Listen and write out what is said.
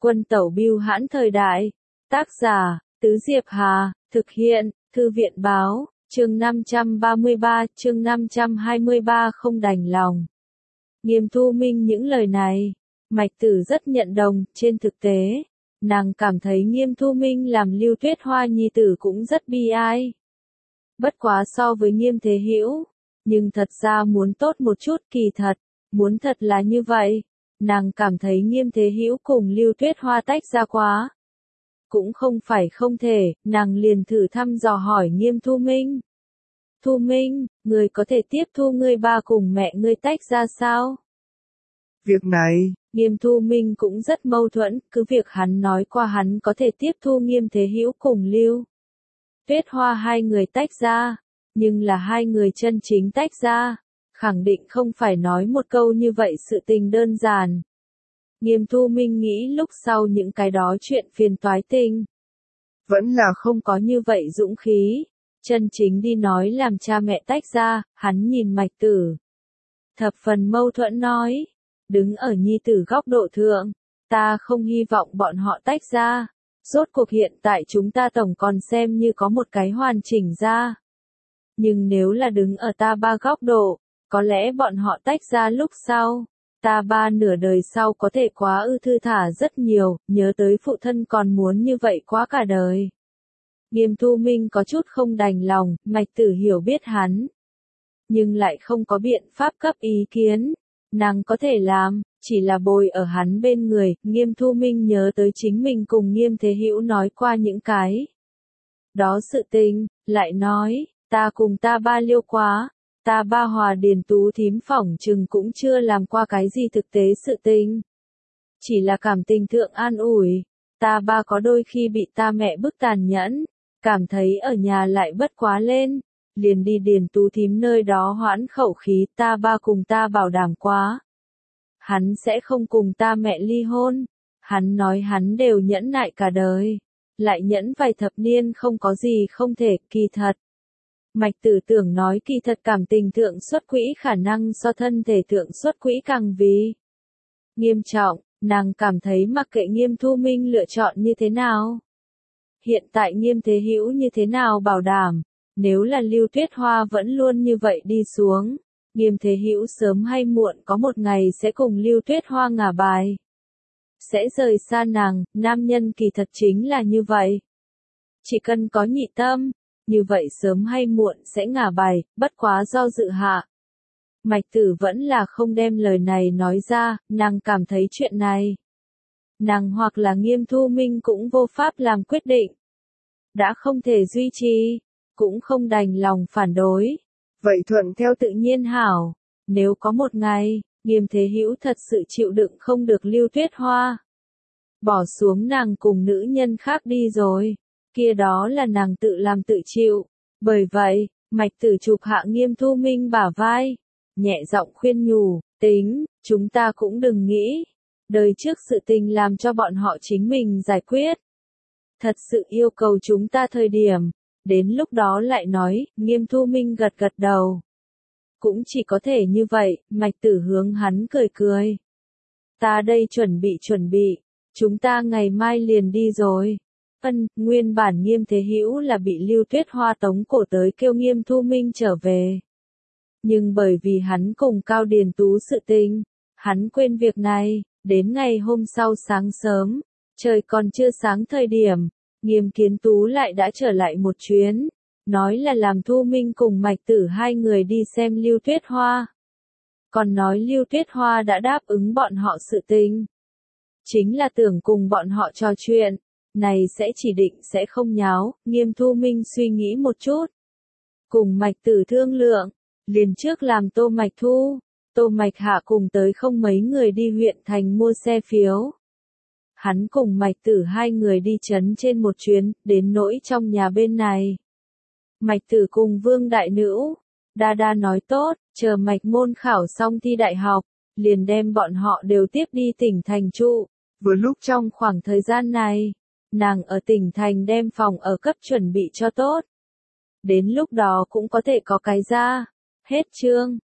Quân tẩu bưu hãn thời đại. Tác giả, Tứ Diệp Hà, thực hiện, Thư viện báo, chương 533, chương 523 không đành lòng. Nghiêm Thu Minh những lời này, Mạch Tử rất nhận đồng, trên thực tế, nàng cảm thấy Nghiêm Thu Minh làm Lưu Tuyết Hoa nhi tử cũng rất bi ai. Bất quá so với Nghiêm Thế Hữu, nhưng thật ra muốn tốt một chút kỳ thật, muốn thật là như vậy, nàng cảm thấy Nghiêm Thế Hữu cùng Lưu Tuyết Hoa tách ra quá. Cũng không phải không thể, nàng liền thử thăm dò hỏi Nghiêm Thu Minh. Thu Minh, người có thể tiếp thu ngươi ba cùng mẹ ngươi tách ra sao? Việc này, Nghiêm Thu Minh cũng rất mâu thuẫn, cứ việc hắn nói qua hắn có thể tiếp thu Nghiêm Thế Hữu cùng Lưu Tuyết Hoa hai người tách ra, nhưng là hai người chân chính tách ra, khẳng định không phải nói một câu như vậy sự tình đơn giản. Nghiêm Thu Minh nghĩ lúc sau những cái đó chuyện phiền toái tình, vẫn là không có như vậy dũng khí, chân chính đi nói làm cha mẹ tách ra, hắn nhìn Mạch Tử. Thập phần mâu thuẫn nói, đứng ở nhi tử góc độ thượng, ta không hy vọng bọn họ tách ra, rốt cuộc hiện tại chúng ta tổng còn xem như có một cái hoàn chỉnh ra. Nhưng nếu là đứng ở ta ba góc độ, có lẽ bọn họ tách ra lúc sau, ta ba nửa đời sau có thể quá thư thả rất nhiều, nhớ tới phụ thân còn muốn như vậy quá cả đời. Nghiêm Thu Minh có chút không đành lòng, Mạch Tử hiểu biết hắn, nhưng lại không có biện pháp cấp ý kiến, nàng có thể làm, chỉ là bồi ở hắn bên người. Nghiêm Thu Minh nhớ tới chính mình cùng Nghiêm Thế Hữu nói qua những cái đó sự tình, lại nói, ta cùng ta ba liêu quá, ta ba hòa Điền Tú thím phỏng chừng cũng chưa làm qua cái gì thực tế sự tình. Chỉ là cảm tình thượng an ủi, ta ba có đôi khi bị ta mẹ bức tàn nhẫn, cảm thấy ở nhà lại bất quá lên, liền đi Điền Tú thím nơi đó hoãn khẩu khí, ta ba cùng ta bảo đảm quá. Hắn sẽ không cùng ta mẹ ly hôn, hắn nói hắn đều nhẫn nại cả đời, lại nhẫn vài thập niên không có gì không thể, kỳ thật. Mạch Tử tưởng nói kỳ thật cảm tình thượng xuất quỹ khả năng so thân thể thượng xuất quỹ càng vì nghiêm trọng, nàng cảm thấy mặc kệ Nghiêm Thu Minh lựa chọn như thế nào. Hiện tại Nghiêm Thế Hữu như thế nào bảo đảm, nếu là Lưu Tuyết Hoa vẫn luôn như vậy đi xuống, Nghiêm Thế Hữu sớm hay muộn có một ngày sẽ cùng Lưu Tuyết Hoa ngả bài. Sẽ rời xa nàng, nam nhân kỳ thật chính là như vậy. Chỉ cần có nhị tâm, như vậy sớm hay muộn sẽ ngả bài, bất quá do dự hạ. Mạch Tử vẫn là không đem lời này nói ra, nàng cảm thấy chuyện này. Nàng hoặc là Nghiêm Thu Minh cũng vô pháp làm quyết định. Đã không thể duy trì, cũng không đành lòng phản đối. vậy thuận theo Tự nhiên hảo, nếu có một ngày, Nghiêm Thế Hữu thật sự chịu đựng không được Lưu Tuyết Hoa. Bỏ xuống nàng cùng nữ nhân khác đi rồi, kia đó là nàng tự làm tự chịu. Bởi vậy, Mạch Tử chụp hạ Nghiêm Thu Minh bả vai, nhẹ giọng khuyên nhủ, tính, chúng ta cũng đừng nghĩ. Đời trước sự tình làm cho bọn họ chính mình giải quyết. Thật sự yêu cầu chúng ta thời điểm, đến lúc đó lại nói, Nghiêm Thu Minh gật gật đầu. Cũng chỉ có thể như vậy, Mạch Tử hướng hắn cười cười. Ta đây chuẩn bị, chúng ta ngày mai liền đi rồi. Nguyên bản Nghiêm Thế Hữu là bị Lưu Tuyết Hoa tống cổ tới kêu Nghiêm Thu Minh trở về. Nhưng bởi vì hắn cùng Cao Điền Tú sự tình, hắn quên việc này, đến ngày hôm sau sáng sớm, trời còn chưa sáng thời điểm, Nghiêm Kiến Tú lại đã trở lại một chuyến, nói là làm Thu Minh cùng Mạch Tử hai người đi xem Lưu Tuyết Hoa. Còn nói Lưu Tuyết Hoa đã đáp ứng bọn họ sự tình. Chính là tưởng cùng bọn họ trò chuyện, này sẽ chỉ định sẽ không nháo. Nghiêm Thu Minh suy nghĩ một chút. Cùng Mạch Tử thương lượng, liền trước làm Tô Mạch Thu, Tô Mạch Hạ cùng tới không mấy người đi huyện thành mua xe phiếu. Hắn cùng Mạch Tử hai người đi trấn trên một chuyến, đến nỗi trong nhà bên này. Mạch Tử cùng Vương Đại Nữ, Đa nói tốt, chờ Mạch Môn khảo xong thi đại học, liền đem bọn họ đều tiếp đi tỉnh thành trụ. vừa lúc Trong khoảng thời gian này, nàng ở tỉnh thành đem phòng ở cấp chuẩn bị cho tốt. Đến lúc đó cũng có thể có cái ra. Hết chương.